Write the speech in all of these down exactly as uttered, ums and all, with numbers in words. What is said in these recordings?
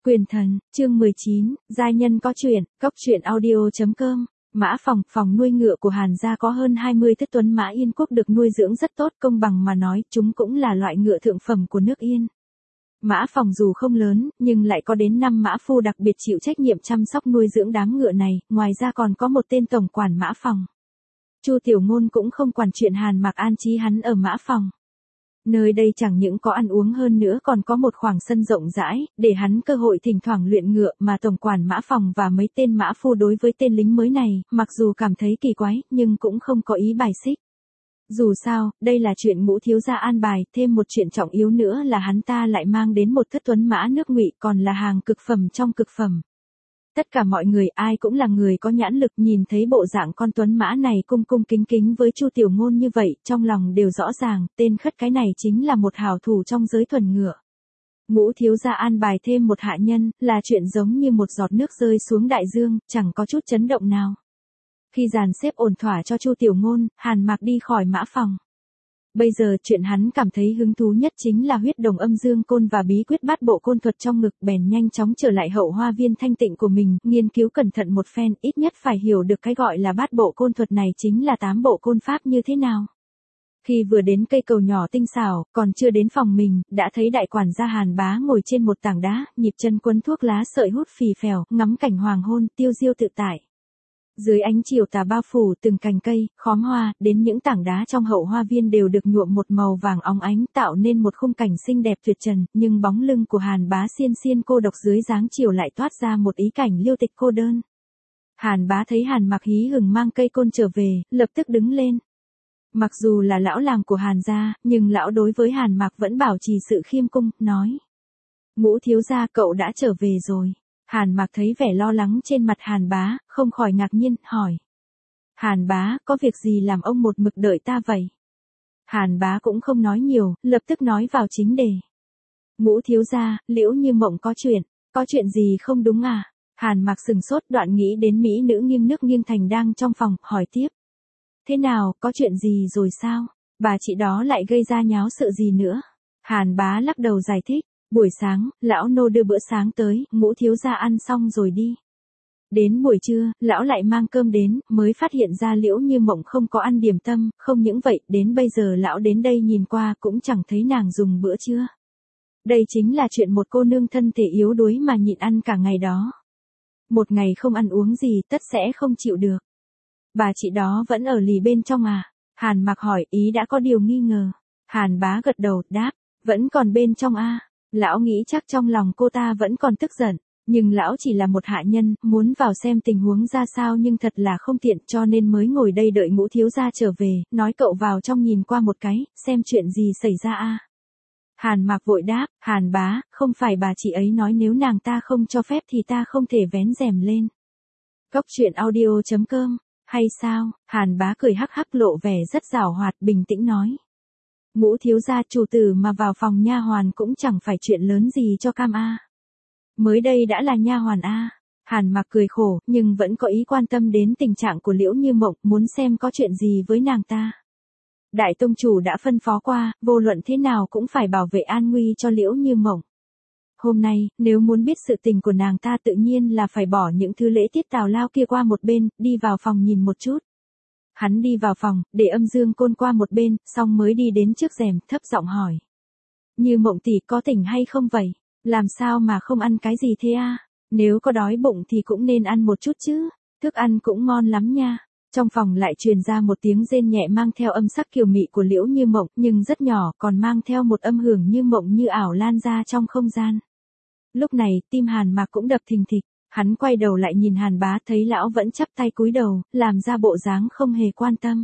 Quyền thần, chương mười chín, giai nhân có chuyện, cốc truyện audio chấm com. Mã Phòng, phòng nuôi ngựa của Hàn gia có hơn hai mươi thất tuấn mã Yên Quốc được nuôi dưỡng rất tốt, công bằng mà nói, chúng cũng là loại ngựa thượng phẩm của nước Yên. Mã Phòng dù không lớn, nhưng lại có đến năm mã phu đặc biệt chịu trách nhiệm chăm sóc nuôi dưỡng đám ngựa này, ngoài ra còn có một tên tổng quản Mã Phòng. Chu Tiểu Ngôn cũng không quản chuyện Hàn Mạc an trí hắn ở Mã Phòng. Nơi đây chẳng những có ăn uống hơn nữa còn có một khoảng sân rộng rãi, để hắn cơ hội thỉnh thoảng luyện ngựa, mà tổng quản Mã Phòng và mấy tên mã phu đối với tên lính mới này, mặc dù cảm thấy kỳ quái, nhưng cũng không có ý bài xích. Dù sao, đây là chuyện Ngũ thiếu gia an bài, thêm một chuyện trọng yếu nữa là hắn ta lại mang đến một thất tuấn mã nước Ngụy, còn là hàng cực phẩm trong cực phẩm. Tất cả mọi người ai cũng là người có nhãn lực, nhìn thấy bộ dạng con tuấn mã này cung cung kính kính với Chu Tiểu Ngôn như vậy, trong lòng đều rõ ràng, tên khất cái này chính là một hảo thủ trong giới thuần ngựa. Ngũ thiếu gia an bài thêm một hạ nhân, là chuyện giống như một giọt nước rơi xuống đại dương, chẳng có chút chấn động nào. Khi dàn xếp ổn thỏa cho Chu Tiểu Ngôn, Hàn Mạc đi khỏi Mã Phòng. Bây giờ chuyện hắn cảm thấy hứng thú nhất chính là huyết đồng âm dương côn và bí quyết bát bộ côn thuật trong ngực, bèn nhanh chóng trở lại hậu hoa viên thanh tịnh của mình, nghiên cứu cẩn thận một phen, ít nhất phải hiểu được cái gọi là bát bộ côn thuật này chính là tám bộ côn pháp như thế nào. Khi vừa đến cây cầu nhỏ tinh xảo, còn chưa đến phòng mình, đã thấy đại quản gia Hàn Bá ngồi trên một tảng đá, nhịp chân quấn thuốc lá sợi hút phì phèo, ngắm cảnh hoàng hôn, tiêu diêu tự tại. Dưới ánh chiều tà bao phủ từng cành cây, khóm hoa, đến những tảng đá trong hậu hoa viên đều được nhuộm một màu vàng óng ánh, tạo nên một khung cảnh xinh đẹp tuyệt trần, nhưng bóng lưng của Hàn Bá xiên xiên cô độc dưới dáng chiều lại toát ra một ý cảnh liêu tịch cô đơn. Hàn Bá thấy Hàn Mạc hí hửng mang cây côn trở về, lập tức đứng lên. Mặc dù là lão làng của Hàn gia, nhưng lão đối với Hàn Mạc vẫn bảo trì sự khiêm cung, nói: Ngũ thiếu gia, cậu đã trở về rồi. Hàn Mạc thấy vẻ lo lắng trên mặt Hàn Bá, không khỏi ngạc nhiên, hỏi: Hàn Bá, có việc gì làm ông một mực đợi ta vậy? Hàn Bá cũng không nói nhiều, lập tức nói vào chính đề. Ngũ thiếu gia, Liễu Như Mộng có chuyện. Có chuyện gì không đúng à? Hàn Mạc sừng sốt, đoạn nghĩ đến mỹ nữ nghiêng nước nghiêng thành đang trong phòng, hỏi tiếp: Thế nào, có chuyện gì rồi sao? Bà chị đó lại gây ra nháo sự gì nữa? Hàn Bá lắc đầu giải thích: Buổi sáng, lão nô đưa bữa sáng tới, Ngũ thiếu gia ăn xong rồi đi. Đến buổi trưa, lão lại mang cơm đến, mới phát hiện ra Liễu Như Mộng không có ăn điểm tâm, không những vậy, đến bây giờ lão đến đây nhìn qua cũng chẳng thấy nàng dùng bữa trưa. Đây chính là chuyện một cô nương thân thể yếu đuối mà nhịn ăn cả ngày đó. Một ngày không ăn uống gì, tất sẽ không chịu được. Bà chị đó vẫn ở lì bên trong à? Hàn Mạc hỏi, ý đã có điều nghi ngờ. Hàn Bá gật đầu, đáp: Vẫn còn bên trong a. Lão nghĩ chắc trong lòng cô ta vẫn còn tức giận, nhưng lão chỉ là một hạ nhân, muốn vào xem tình huống ra sao nhưng thật là không tiện, cho nên mới ngồi đây đợi Ngũ thiếu gia trở về, nói cậu vào trong nhìn qua một cái, xem chuyện gì xảy ra a. Hàn Mạc vội đáp: Hàn Bá, không phải bà chị ấy nói nếu nàng ta không cho phép thì ta không thể vén rèm lên. Cốc truyện audio chấm com. Hay sao? Hàn Bá cười hắc hắc, lộ vẻ rất giảo hoạt, bình tĩnh nói: Ngũ thiếu gia, chủ tử mà vào phòng nha hoàn cũng chẳng phải chuyện lớn gì cho cam a. Mới đây đã là nha hoàn a. Hàn Mạc cười khổ, nhưng vẫn có ý quan tâm đến tình trạng của Liễu Như Mộng, muốn xem có chuyện gì với nàng ta. Đại tông chủ đã phân phó qua, vô luận thế nào cũng phải bảo vệ an nguy cho Liễu Như Mộng. Hôm nay, nếu muốn biết sự tình của nàng ta tự nhiên là phải bỏ những thứ lễ tiết tào lao kia qua một bên, đi vào phòng nhìn một chút. Hắn đi vào phòng, để âm dương côn qua một bên, xong mới đi đến trước rèm, thấp giọng hỏi: Như Mộng tỷ có tỉnh hay không vậy? Làm sao mà không ăn cái gì thế a? Nếu có đói bụng thì cũng nên ăn một chút chứ, thức ăn cũng ngon lắm nha. Trong phòng lại truyền ra một tiếng rên nhẹ mang theo âm sắc kiều mị của Liễu Như Mộng, nhưng rất nhỏ, còn mang theo một âm hưởng như mộng như ảo lan ra trong không gian. Lúc này, tim Hàn Mạc cũng đập thình thịch, hắn quay đầu lại nhìn Hàn Bá, thấy lão vẫn chắp tay cúi đầu, làm ra bộ dáng không hề quan tâm.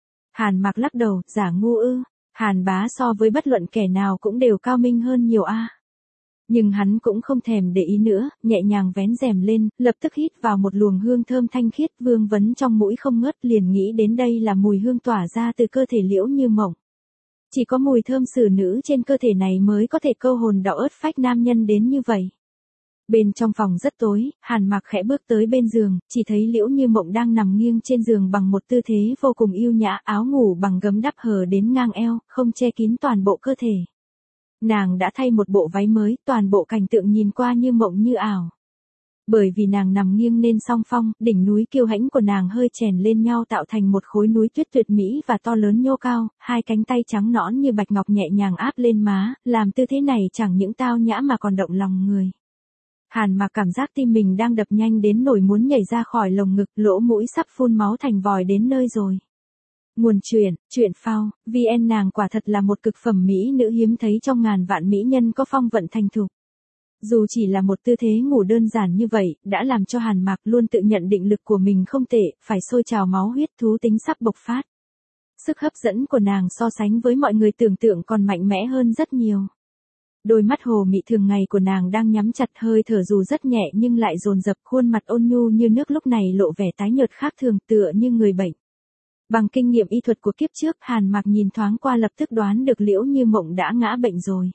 Hàn Mạc lắc đầu, giả ngu ư? Hàn Bá so với bất luận kẻ nào cũng đều cao minh hơn nhiều a. Nhưng hắn cũng không thèm để ý nữa, nhẹ nhàng vén rèm lên, lập tức hít vào một luồng hương thơm thanh khiết vương vấn trong mũi không ngớt, liền nghĩ đến đây là mùi hương tỏa ra từ cơ thể Liễu Như Mộng. Chỉ có mùi thơm xử nữ trên cơ thể này mới có thể câu hồn đỏ ớt phách nam nhân đến như vậy. Bên trong phòng rất tối, Hàn Mạc khẽ bước tới bên giường, chỉ thấy Liễu Như Mộng đang nằm nghiêng trên giường bằng một tư thế vô cùng yêu nhã, áo ngủ bằng gấm đắp hở đến ngang eo, không che kín toàn bộ cơ thể. Nàng đã thay một bộ váy mới, toàn bộ cảnh tượng nhìn qua như mộng như ảo. Bởi vì nàng nằm nghiêng nên song phong, đỉnh núi kiêu hãnh của nàng hơi chèn lên nhau tạo thành một khối núi tuyết tuyệt mỹ và to lớn nhô cao, hai cánh tay trắng nõn như bạch ngọc nhẹ nhàng áp lên má, làm tư thế này chẳng những tao nhã mà còn động lòng người. Hàn Mạc cảm giác tim mình đang đập nhanh đến nỗi muốn nhảy ra khỏi lồng ngực, lỗ mũi sắp phun máu thành vòi đến nơi rồi. Nguồn truyện, truyện phao, vê en nàng quả thật là một cực phẩm mỹ nữ hiếm thấy trong ngàn vạn mỹ nhân có phong vận thành thục. Dù chỉ là một tư thế ngủ đơn giản như vậy, đã làm cho Hàn Mạc luôn tự nhận định lực của mình không tệ, phải sôi trào máu huyết thú tính sắp bộc phát. Sức hấp dẫn của nàng so sánh với mọi người tưởng tượng còn mạnh mẽ hơn rất nhiều. Đôi mắt hồ mị thường ngày của nàng đang nhắm chặt, hơi thở dù rất nhẹ nhưng lại dồn dập, khuôn mặt ôn nhu như nước lúc này lộ vẻ tái nhợt khác thường, tựa như người bệnh. Bằng kinh nghiệm y thuật của kiếp trước, Hàn Mạc nhìn thoáng qua lập tức đoán được Liễu Như Mộng đã ngã bệnh rồi.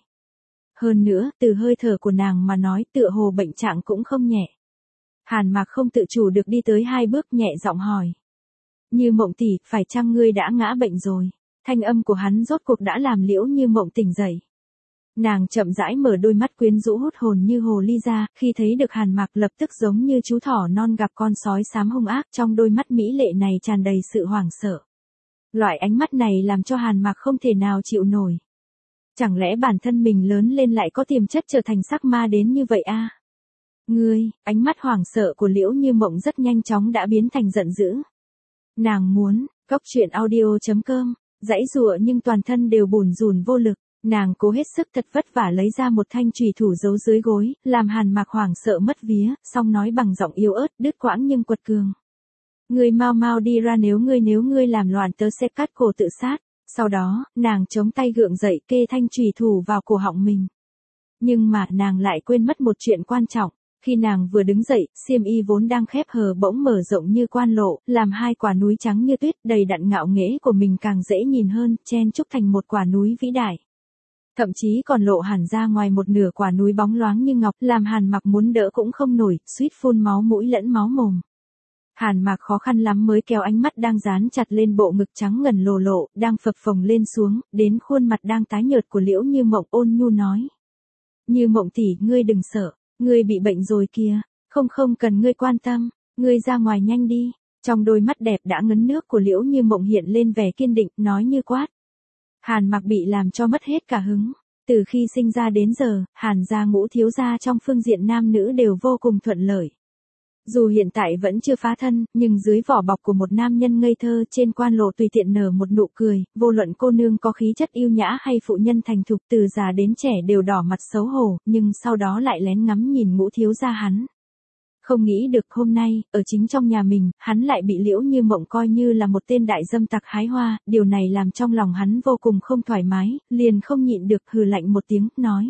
Hơn nữa, từ hơi thở của nàng mà nói tựa hồ bệnh trạng cũng không nhẹ. Hàn Mạc không tự chủ được đi tới hai bước nhẹ giọng hỏi. Như Mộng tỷ, phải chăng ngươi đã ngã bệnh rồi? Thanh âm của hắn rốt cuộc đã làm Liễu Như Mộng tỉnh dậy. Nàng chậm rãi mở đôi mắt quyến rũ hút hồn như hồ ly ra, khi thấy được Hàn Mạc lập tức giống như chú thỏ non gặp con sói xám hung ác, trong đôi mắt mỹ lệ này tràn đầy sự hoảng sợ. Loại ánh mắt này làm cho Hàn Mạc không thể nào chịu nổi. Chẳng lẽ bản thân mình lớn lên lại có tiềm chất trở thành sắc ma đến như vậy a? À? Ngươi, ánh mắt hoảng sợ của Liễu Như Mộng rất nhanh chóng đã biến thành giận dữ. Nàng muốn, cốc truyện audio chấm com, giãy giụa nhưng toàn thân đều bủn rủn vô lực. Nàng cố hết sức thật vất vả lấy ra một thanh chùy thủ giấu dưới gối, làm Hàn Mạc hoảng sợ mất vía, xong nói bằng giọng yếu ớt, đứt quãng nhưng quật cường. Ngươi mau mau đi ra, nếu ngươi nếu ngươi làm loạn tớ sẽ cắt cổ tự sát. Sau đó, nàng chống tay gượng dậy kê thanh chùy thủ vào cổ họng mình. Nhưng mà nàng lại quên mất một chuyện quan trọng. Khi nàng vừa đứng dậy, xiêm y vốn đang khép hờ bỗng mở rộng như quan lộ, làm hai quả núi trắng như tuyết đầy đặn ngạo nghễ của mình càng dễ nhìn hơn, chen chúc thành một quả núi vĩ đại. Thậm chí còn lộ hẳn ra ngoài một nửa quả núi bóng loáng như ngọc, làm Hàn Mạc muốn đỡ cũng không nổi, suýt phun máu mũi lẫn máu mồm. Hàn Mạc khó khăn lắm mới kéo ánh mắt đang dán chặt lên bộ ngực trắng ngần lồ lộ, đang phập phồng lên xuống, đến khuôn mặt đang tái nhợt của Liễu Như Mộng, ôn nhu nói. Như Mộng tỷ, ngươi đừng sợ, ngươi bị bệnh rồi kìa, không không cần ngươi quan tâm, ngươi ra ngoài nhanh đi. Trong đôi mắt đẹp đã ngấn nước của Liễu Như Mộng hiện lên vẻ kiên định, nói như quát. Hàn Mạc bị làm cho mất hết cả hứng. Từ khi sinh ra đến giờ, Hàn gia ngũ thiếu gia trong phương diện nam nữ đều vô cùng thuận lợi. Dù hiện tại vẫn chưa phá thân, nhưng dưới vỏ bọc của một nam nhân ngây thơ trên quan lộ tùy tiện nở một nụ cười, vô luận cô nương có khí chất yêu nhã hay phụ nhân thành thục từ già đến trẻ đều đỏ mặt xấu hổ, nhưng sau đó lại lén ngắm nhìn ngũ thiếu gia hắn. Không nghĩ được hôm nay, ở chính trong nhà mình, hắn lại bị Liễu Như Mộng coi như là một tên đại dâm tặc hái hoa, điều này làm trong lòng hắn vô cùng không thoải mái, liền không nhịn được hừ lạnh một tiếng, nói.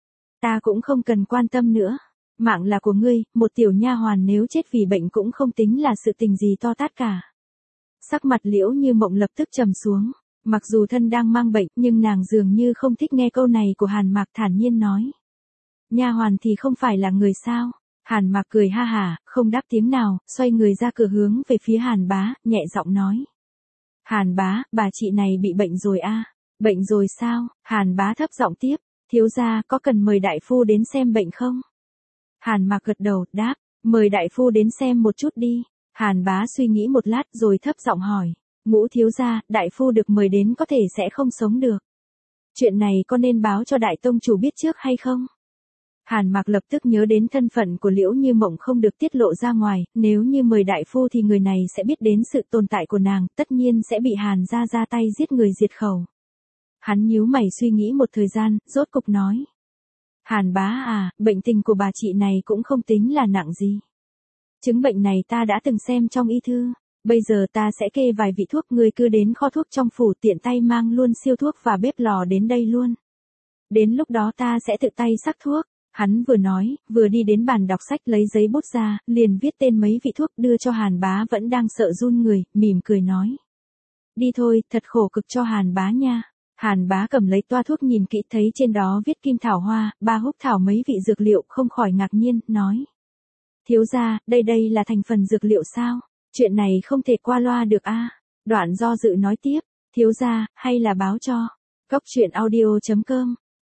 Ta cũng không cần quan tâm nữa. Mạng là của ngươi, một tiểu nha hoàn nếu chết vì bệnh cũng không tính là sự tình gì to tát cả. Sắc mặt Liễu Như Mộng lập tức trầm xuống, mặc dù thân đang mang bệnh, nhưng nàng dường như không thích nghe câu này của Hàn Mạc, thản nhiên nói. Nha hoàn thì không phải là người sao? Hàn Mạc cười ha hả, không đáp tiếng nào, xoay người ra cửa hướng về phía Hàn Bá, nhẹ giọng nói. Hàn Bá, bà chị này bị bệnh rồi a? À? Bệnh rồi sao? Hàn Bá thấp giọng tiếp, thiếu gia có cần mời đại phu đến xem bệnh không? Hàn Mạc gật đầu, đáp, mời đại phu đến xem một chút đi. Hàn Bá suy nghĩ một lát rồi thấp giọng hỏi, ngũ thiếu gia, đại phu được mời đến có thể sẽ không sống được. Chuyện này có nên báo cho đại tông chủ biết trước hay không? Hàn Mạc lập tức nhớ đến thân phận của Liễu Như Mộng không được tiết lộ ra ngoài, nếu như mời đại phu thì người này sẽ biết đến sự tồn tại của nàng, tất nhiên sẽ bị Hàn gia ra tay giết người diệt khẩu. Hắn nhíu mày suy nghĩ một thời gian, rốt cục nói. Hàn Bá à, bệnh tình của bà chị này cũng không tính là nặng gì. Chứng bệnh này ta đã từng xem trong y thư, bây giờ ta sẽ kê vài vị thuốc, người cứ đến kho thuốc trong phủ tiện tay mang luôn siêu thuốc và bếp lò đến đây luôn. Đến lúc đó ta sẽ tự tay sắc thuốc. Hắn vừa nói, vừa đi đến bàn đọc sách lấy giấy bút ra, liền viết tên mấy vị thuốc đưa cho Hàn Bá vẫn đang sợ run người, mỉm cười nói. Đi thôi, thật khổ cực cho Hàn Bá nha. Hàn Bá cầm lấy toa thuốc nhìn kỹ thấy trên đó viết kim thảo hoa, ba húc thảo mấy vị dược liệu, không khỏi ngạc nhiên, nói. Thiếu gia, đây đây là thành phần dược liệu sao? Chuyện này không thể qua loa được a. À? Đoạn do dự nói tiếp, thiếu gia, hay là báo cho. cốc truyện audio chấm com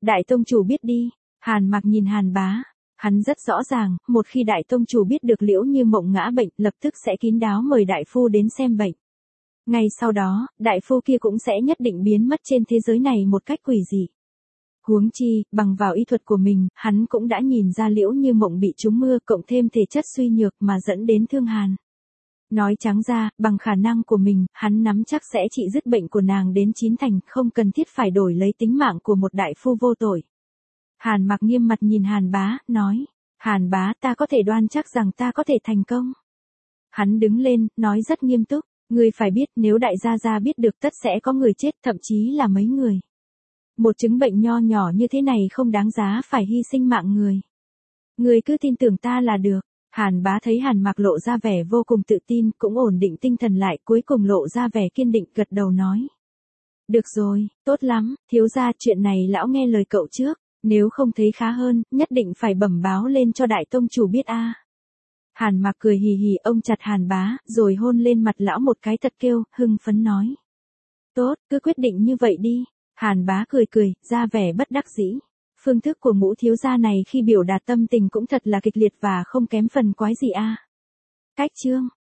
Đại tông chủ biết đi. Hàn Mặc nhìn Hàn Bá. Hắn rất rõ ràng, một khi đại tông chủ biết được Liễu Như Mộng ngã bệnh, lập tức sẽ kín đáo mời đại phu đến xem bệnh. Ngay sau đó, đại phu kia cũng sẽ nhất định biến mất trên thế giới này một cách quỷ dị. Huống chi, bằng vào y thuật của mình, hắn cũng đã nhìn ra Liễu Như Mộng bị trúng mưa cộng thêm thể chất suy nhược mà dẫn đến thương hàn. Nói trắng ra, bằng khả năng của mình, hắn nắm chắc sẽ trị dứt bệnh của nàng đến chín thành, không cần thiết phải đổi lấy tính mạng của một đại phu vô tội. Hàn Mặc nghiêm mặt nhìn Hàn Bá, nói, Hàn Bá, ta có thể đoan chắc rằng ta có thể thành công. Hắn đứng lên, nói rất nghiêm túc, ngươi phải biết nếu đại gia gia biết được tất sẽ có người chết, thậm chí là mấy người. Một chứng bệnh nho nhỏ như thế này không đáng giá phải hy sinh mạng người. Ngươi cứ tin tưởng ta là được. Hàn Bá thấy Hàn Mặc lộ ra vẻ vô cùng tự tin, cũng ổn định tinh thần lại, cuối cùng lộ ra vẻ kiên định, gật đầu nói. Được rồi, tốt lắm, thiếu gia, chuyện này lão nghe lời cậu trước, nếu không thấy khá hơn, nhất định phải bẩm báo lên cho đại tông chủ biết a. Hàn Mặc cười hì hì ôm chặt Hàn Bá, rồi hôn lên mặt lão một cái thật kêu, hưng phấn nói. Tốt, cứ quyết định như vậy đi. Hàn Bá cười cười, ra vẻ bất đắc dĩ. Phương thức của Ngũ thiếu gia này khi biểu đạt tâm tình cũng thật là kịch liệt và không kém phần quái gì a. Cách chương